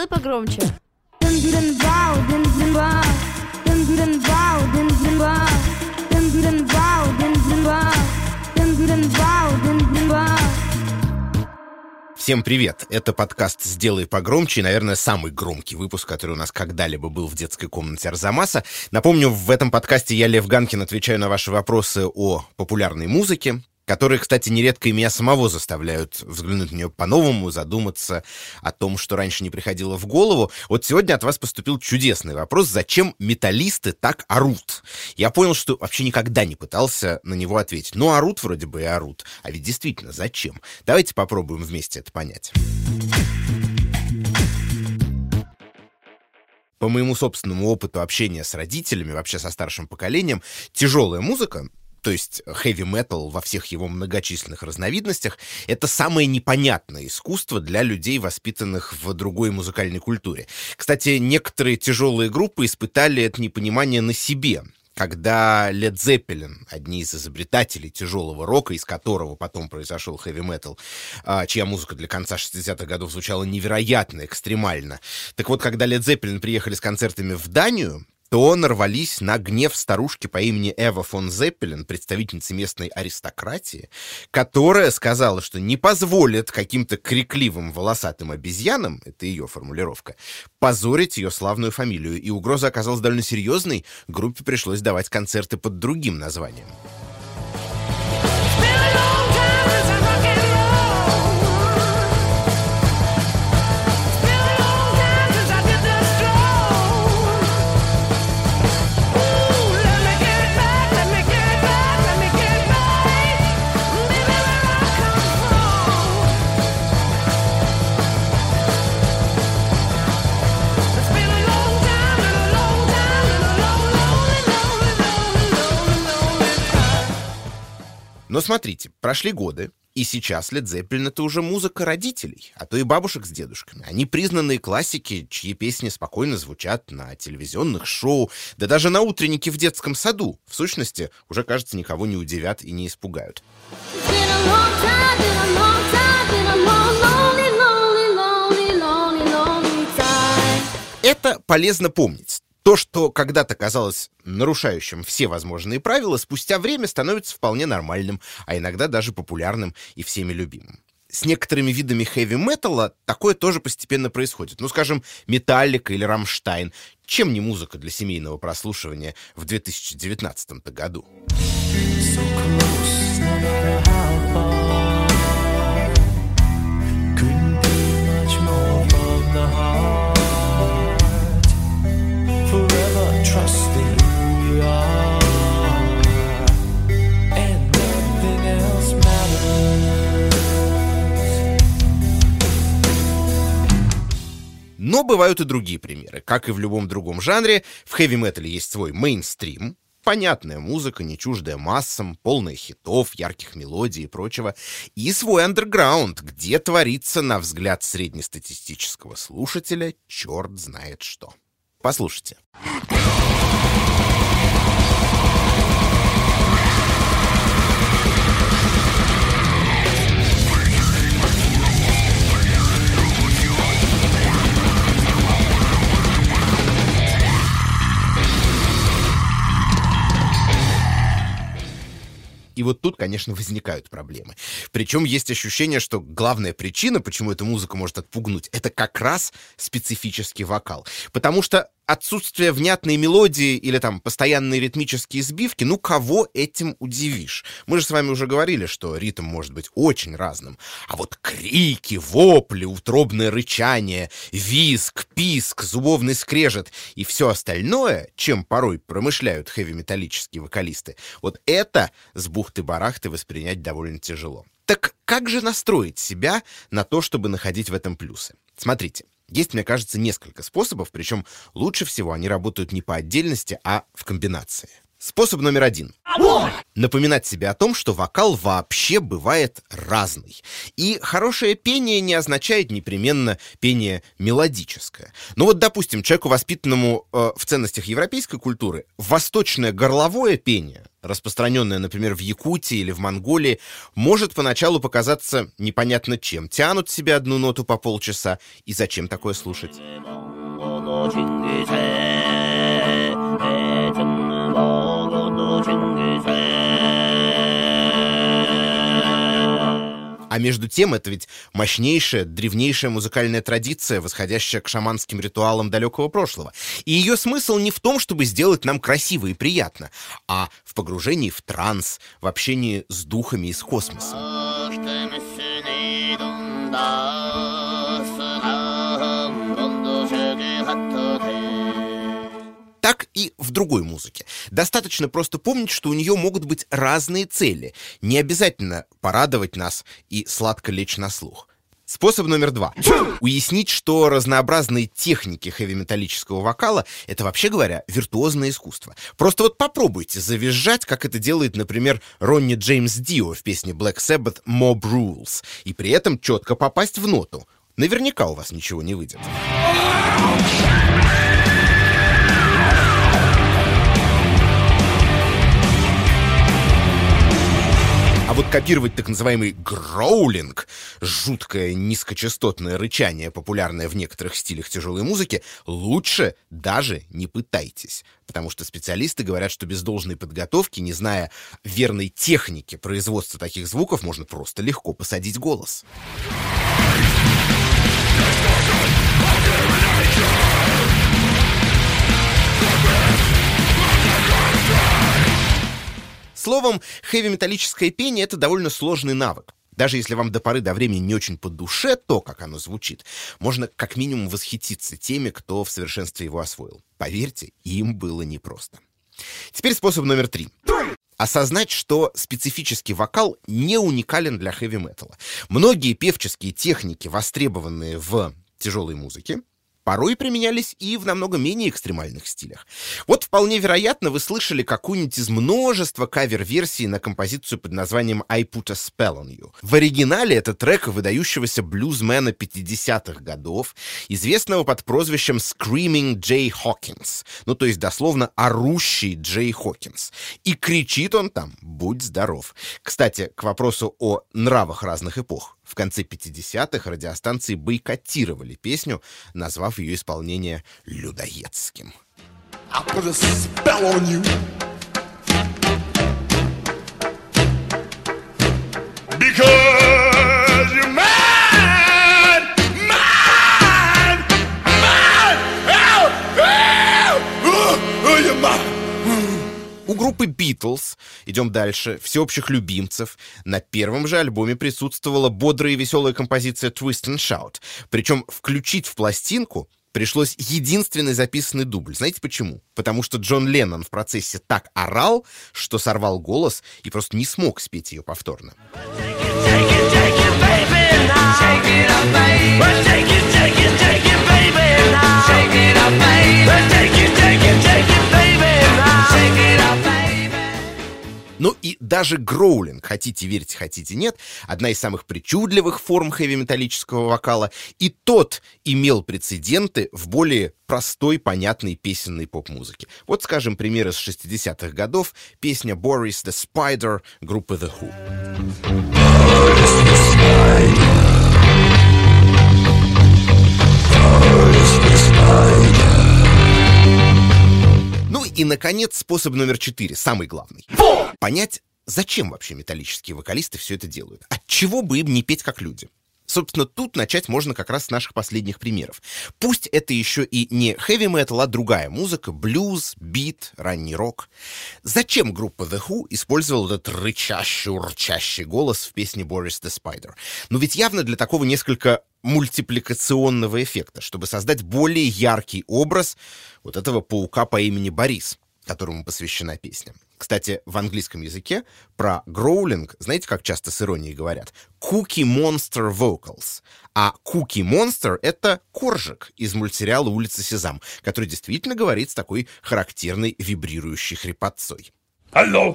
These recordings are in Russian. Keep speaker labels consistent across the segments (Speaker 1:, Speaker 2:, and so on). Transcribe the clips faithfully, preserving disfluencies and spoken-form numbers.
Speaker 1: Сделай погромче.
Speaker 2: Всем привет! Это подкаст «Сделай погромче», и, наверное, самый громкий выпуск, который у нас когда-либо был в детской комнате Арзамаса. Напомню, в этом подкасте я, Лев Ганкин, отвечаю на ваши вопросы о популярной музыке, которые, кстати, нередко и меня самого заставляют взглянуть на нее по-новому, задуматься о том, что раньше не приходило в голову. Вот сегодня от вас поступил чудесный вопрос: зачем металлисты так орут? Я понял, что вообще никогда не пытался на него ответить. Ну, орут вроде бы и орут. А ведь действительно, зачем? Давайте попробуем вместе это понять. По моему собственному опыту общения с родителями, вообще со старшим поколением, тяжелая музыка, то есть хэви-метал во всех его многочисленных разновидностях, это самое непонятное искусство для людей, воспитанных в другой музыкальной культуре. Кстати, некоторые тяжелые группы испытали это непонимание на себе, когда Led Zeppelin, одни из изобретателей тяжелого рока, из которого потом произошел хэви-метал, чья музыка для конца шестидесятых годов звучала невероятно экстремально. Так вот, когда Led Zeppelin приехали с концертами в Данию, то нарвались на гнев старушки по имени Эва фон Зеппелин, представительницы местной аристократии, которая сказала, что не позволит каким-то крикливым волосатым обезьянам, это ее формулировка, позорить ее славную фамилию. И угроза оказалась довольно серьезной, группе пришлось давать концерты под другим названием. Но смотрите, прошли годы, и сейчас Led Zeppelin — это уже музыка родителей, а то и бабушек с дедушками. Они признанные классики, чьи песни спокойно звучат на телевизионных шоу, да даже на утреннике в детском саду. В сущности, уже, кажется, никого не удивят и не испугают. Это полезно помнить. То, что когда-то казалось нарушающим все возможные правила, спустя время становится вполне нормальным, а иногда даже популярным и всеми любимым. С некоторыми видами хэви-металла такое тоже постепенно происходит. Ну, скажем, Металлика или Рамштайн. Чем не музыка для семейного прослушивания в две тысячи девятнадцатом-то году? Но бывают и другие примеры. Как и в любом другом жанре, в хэви-метале есть свой мейнстрим, понятная музыка, не чуждая массам, полная хитов, ярких мелодий и прочего, и свой андерграунд, где творится, на взгляд среднестатистического слушателя, черт знает что. Послушайте. И вот тут, конечно, возникают проблемы. Причем есть ощущение, что главная причина, почему эта музыка может отпугнуть, это как раз специфический вокал. Потому что отсутствие внятной мелодии или там постоянные ритмические сбивки, ну кого этим удивишь? Мы же с вами уже говорили, что ритм может быть очень разным. А вот крики, вопли, утробное рычание, визг, писк, зубовный скрежет и все остальное, чем порой промышляют хэви-металлические вокалисты, вот это с бухты-барахты воспринять довольно тяжело. Так как же настроить себя на то, чтобы находить в этом плюсы? Смотрите. Есть, мне кажется, несколько способов, причем лучше всего они работают не по отдельности, а в комбинации. Способ номер один. Напоминать себе о том, что вокал вообще бывает разный. И хорошее пение не означает непременно пение мелодическое. Ну вот, допустим, человеку, воспитанному э, в ценностях европейской культуры, восточное горловое пение, распространенное, например, в Якутии или в Монголии, может поначалу показаться непонятно чем. Тянут себе одну ноту по полчаса, и зачем такое слушать? А между тем, это ведь мощнейшая, древнейшая музыкальная традиция, восходящая к шаманским ритуалам далекого прошлого. И ее смысл не в том, чтобы сделать нам красиво и приятно, а в погружении в транс, в общении с духами из космоса. Так и в другой музыке. Достаточно просто помнить, что у нее могут быть разные цели. Не обязательно порадовать нас и сладко лечь на слух. Способ номер два. Уяснить, что разнообразные техники хэви-металлического вокала — это, вообще говоря, виртуозное искусство. Просто вот попробуйте завизжать, как это делает, например, Ронни Джеймс Дио в песне Black Sabbath «Mob Rules», и при этом четко попасть в ноту. Наверняка у вас ничего не выйдет. А вот копировать так называемый гроулинг, жуткое низкочастотное рычание, популярное в некоторых стилях тяжелой музыки, лучше даже не пытайтесь. Потому что специалисты говорят, что без должной подготовки, не зная верной техники производства таких звуков, можно просто легко посадить голос. Словом, хэви-металлическое пение — это довольно сложный навык. Даже если вам до поры до времени не очень по душе то, как оно звучит, можно как минимум восхититься теми, кто в совершенстве его освоил. Поверьте, им было непросто. Теперь способ номер три. Осознать, что специфический вокал не уникален для хэви-металла. Многие певческие техники, востребованные в тяжелой музыке, порой применялись и в намного менее экстремальных стилях. Вот вполне вероятно, вы слышали какую-нибудь из множества кавер-версий на композицию под названием «I Put a Spell on You». В оригинале это трек выдающегося блюзмена пятидесятых годов, известного под прозвищем Screaming Jay Hawkins, ну то есть дословно «орущий Джей Хокинс». И кричит он там «Будь здоров». Кстати, к вопросу о нравах разных эпох. В конце пятидесятых радиостанции бойкотировали песню, назвав ее исполнение людоедским. У группы Beatles, идем дальше, всеобщих любимцев, на первом же альбоме присутствовала бодрая и веселая композиция «Twist and Shout». Причем включить в пластинку пришлось единственный записанный дубль. Знаете почему? Потому что Джон Леннон в процессе так орал, что сорвал голос и просто не смог спеть ее повторно. Ну и даже гроулинг, хотите верьте, хотите нет, одна из самых причудливых форм хэви-металлического вокала, и тот имел прецеденты в более простой, понятной песенной поп-музыке. Вот, скажем, пример из шестидесятых годов, песня «Boris the Spider» группы The Who. Ну и, наконец, способ номер четыре, самый главный. Понять, зачем вообще металлические вокалисты все это делают. Отчего бы им не петь как люди? Собственно, тут начать можно как раз с наших последних примеров. Пусть это еще и не хэви-метал, а другая музыка, блюз, бит, ранний рок. Зачем группа The Who использовала этот рычащий, урчащий голос в песне «Boris the Spider»? Ну ведь явно для такого несколько мультипликационного эффекта, чтобы создать более яркий образ вот этого паука по имени Борис, которому посвящена песня. Кстати, в английском языке про гроулинг, знаете, как часто с иронией говорят? Cookie Monster Vocals. А Cookie Monster — это коржик из мультсериала «Улица Сезам», который действительно говорит с такой характерной вибрирующей хрипотцой.
Speaker 1: Hello,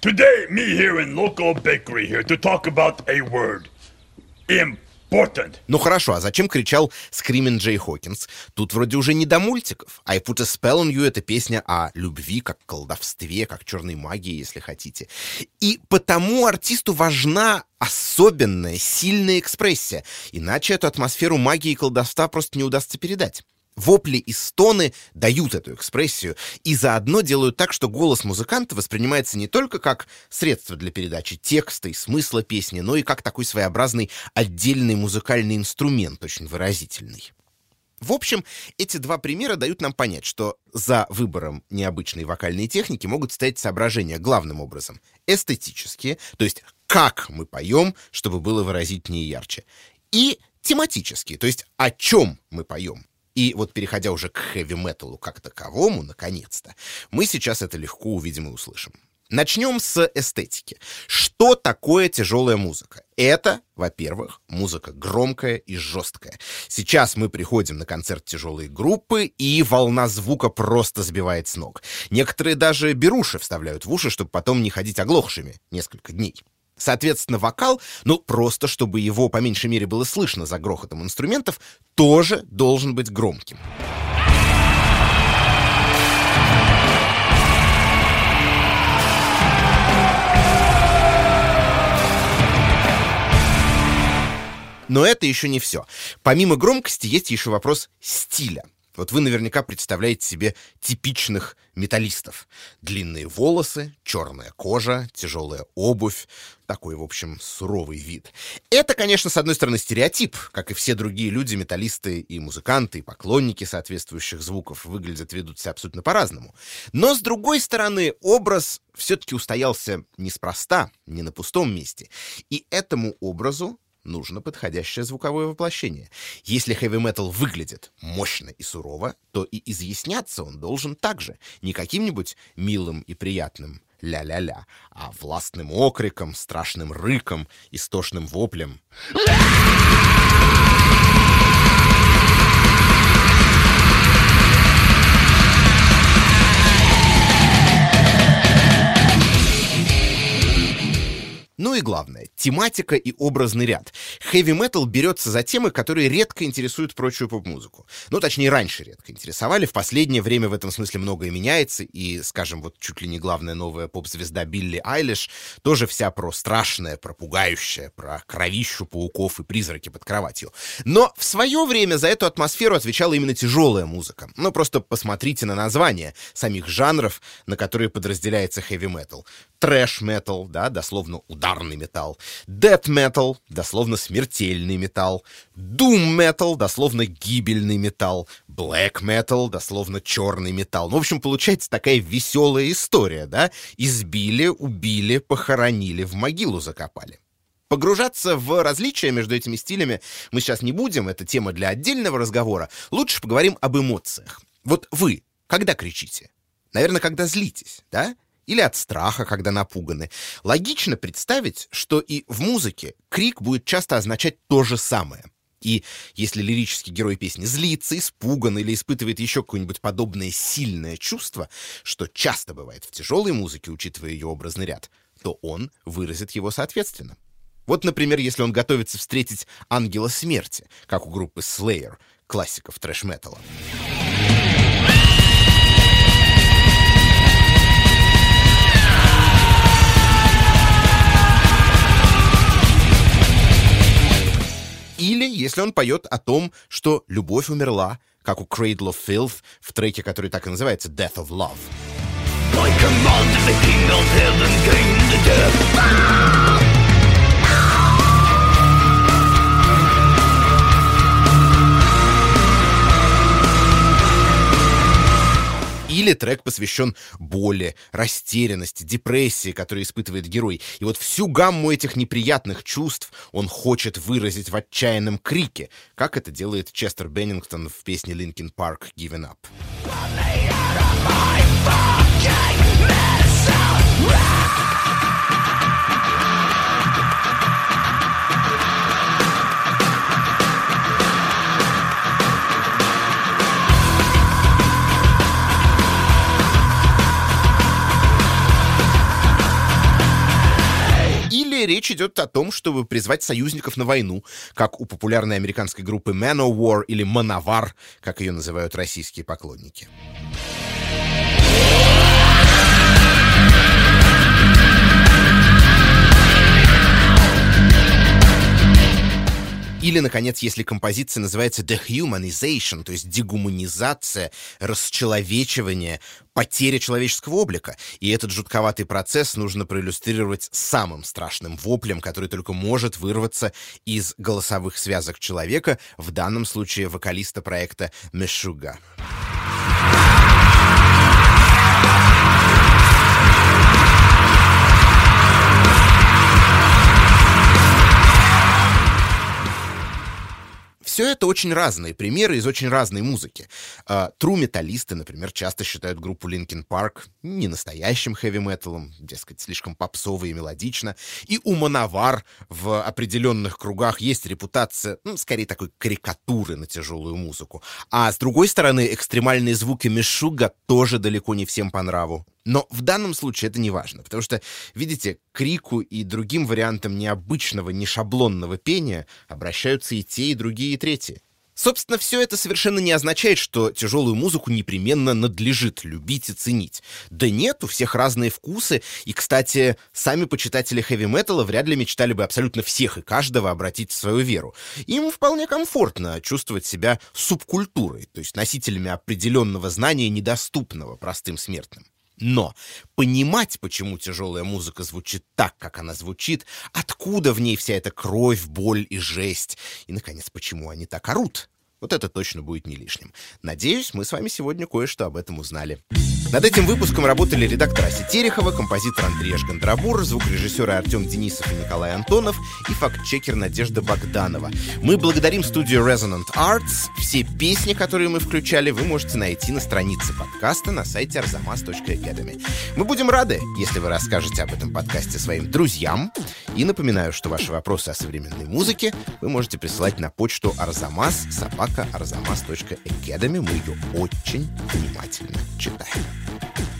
Speaker 1: Today, me here in local bakery here to talk about a word. Important.
Speaker 2: Ну хорошо, а зачем кричал Скримин Джей Хокинс? Тут вроде уже не до мультиков. I Put a Spell on You — это песня о любви, как колдовстве, как черной магии, если хотите. И потому артисту важна особенная, сильная экспрессия. Иначе эту атмосферу магии и колдовства просто не удастся передать. Вопли и стоны дают эту экспрессию и заодно делают так, что голос музыканта воспринимается не только как средство для передачи текста и смысла песни, но и как такой своеобразный отдельный музыкальный инструмент, очень выразительный. В общем, эти два примера дают нам понять, что за выбором необычной вокальной техники могут стоять соображения главным образом эстетические, то есть как мы поем, чтобы было выразительнее и ярче, и тематические, то есть о чем мы поем. И вот переходя уже к хэви-металу как таковому, наконец-то, мы сейчас это легко увидим и услышим. Начнем с эстетики. Что такое тяжелая музыка? Это, во-первых, музыка громкая и жесткая. Сейчас мы приходим на концерт тяжелой группы, и волна звука просто сбивает с ног. Некоторые даже беруши вставляют в уши, чтобы потом не ходить оглохшими несколько дней. Соответственно, вокал, ну просто чтобы его по меньшей мере было слышно за грохотом инструментов, тоже должен быть громким. Но это еще не все. Помимо громкости есть еще вопрос стиля. Вот вы наверняка представляете себе типичных металлистов. Длинные волосы, черная кожа, тяжелая обувь. Такой, в общем, суровый вид. Это, конечно, с одной стороны стереотип. Как и все другие люди, металлисты и музыканты, и поклонники соответствующих звуков выглядят, ведут себя абсолютно по-разному. Но, с другой стороны, образ все-таки устоялся неспроста, не на пустом месте. И этому образу нужно подходящее звуковое воплощение. Если хэви-метал выглядит мощно и сурово, то и изъясняться он должен так же. Не каким-нибудь милым и приятным ля-ля-ля, а властным окриком, страшным рыком, истошным воплем. Ну и главное, тематика и образный ряд. Хэви-метал берется за темы, которые редко интересуют прочую поп-музыку. Ну, точнее, раньше редко интересовали. В последнее время в этом смысле многое меняется. И, скажем, вот чуть ли не главная новая поп-звезда Билли Айлиш тоже вся про страшное, про пугающее, про кровищу пауков и призраки под кроватью. Но в свое время за эту атмосферу отвечала именно тяжелая музыка. Ну, просто посмотрите на названия самих жанров, на которые подразделяется хэви-метал. Трэш-метал, да, дословно ударный металл. Дэт-метал, дословно смертельный металл. Дум-метал, дословно гибельный металл. Блэк-метал, дословно черный металл. Ну, в общем, получается такая веселая история, да? Избили, убили, похоронили, в могилу закопали. Погружаться в различия между этими стилями мы сейчас не будем, это тема для отдельного разговора. Лучше поговорим об эмоциях. Вот вы когда кричите? Наверное, когда злитесь, да? Или от страха, когда напуганы. Логично представить, что и в музыке крик будет часто означать то же самое. И если лирический герой песни злится, испуган или испытывает еще какое-нибудь подобное сильное чувство, что часто бывает в тяжелой музыке, учитывая ее образный ряд, то он выразит его соответственно. Вот, например, если он готовится встретить ангела смерти, как у группы Slayer, классиков трэш-металла. Или если он поет о том, что любовь умерла, как у Cradle of Filth в треке, который так и называется Death of Love. Или трек посвящен боли, растерянности, депрессии, которую испытывает герой. И вот всю гамму этих неприятных чувств он хочет выразить в отчаянном крике, как это делает Честер Беннингтон в песне Linkin Park «Given Up». скорее речь идет о том, чтобы призвать союзников на войну, как у популярной американской группы Manowar или Мановар, как ее называют российские поклонники. Или, наконец, если композиция называется dehumanization, то есть дегуманизация, расчеловечивание, потеря человеческого облика. И этот жутковатый процесс нужно проиллюстрировать самым страшным воплем, который только может вырваться из голосовых связок человека, в данном случае вокалиста проекта Meshuggah. Все это очень разные примеры из очень разной музыки. Тру-металлисты, например, часто считают группу Linkin Park не настоящим хэви-металом, дескать, слишком попсово и мелодично. И у Мановар в определенных кругах есть репутация, ну, скорее, такой карикатуры на тяжелую музыку. А с другой стороны, экстремальные звуки Meshuggah тоже далеко не всем по нраву. Но в данном случае это не важно, потому что, видите, к крику и другим вариантам необычного, нешаблонного пения обращаются и те, и другие, и третьи. Собственно, все это совершенно не означает, что тяжелую музыку непременно надлежит любить и ценить. Да нет, у всех разные вкусы, и, кстати, сами почитатели хэви-металла вряд ли мечтали бы абсолютно всех и каждого обратить в свою веру. Им вполне комфортно чувствовать себя субкультурой, то есть носителями определенного знания, недоступного простым смертным. Но понимать, почему тяжелая музыка звучит так, как она звучит, откуда в ней вся эта кровь, боль и жесть, и, наконец, почему они так орут, вот это точно будет не лишним. Надеюсь, мы с вами сегодня кое-что об этом узнали. Над этим выпуском работали редактор Ася Терехова, композитор Андрей Шгандрабур, звукорежиссеры Артем Денисов и Николай Антонов и фактчекер Надежда Богданова. Мы благодарим студию Resonant Arts. Все песни, которые мы включали, вы можете найти на странице подкаста на сайте арзамас точка академи. Мы будем рады, если вы расскажете об этом подкасте своим друзьям. И напоминаю, что ваши вопросы о современной музыке вы можете присылать на почту арзамас собака арзамас точка академи. Мы ее очень внимательно читаем.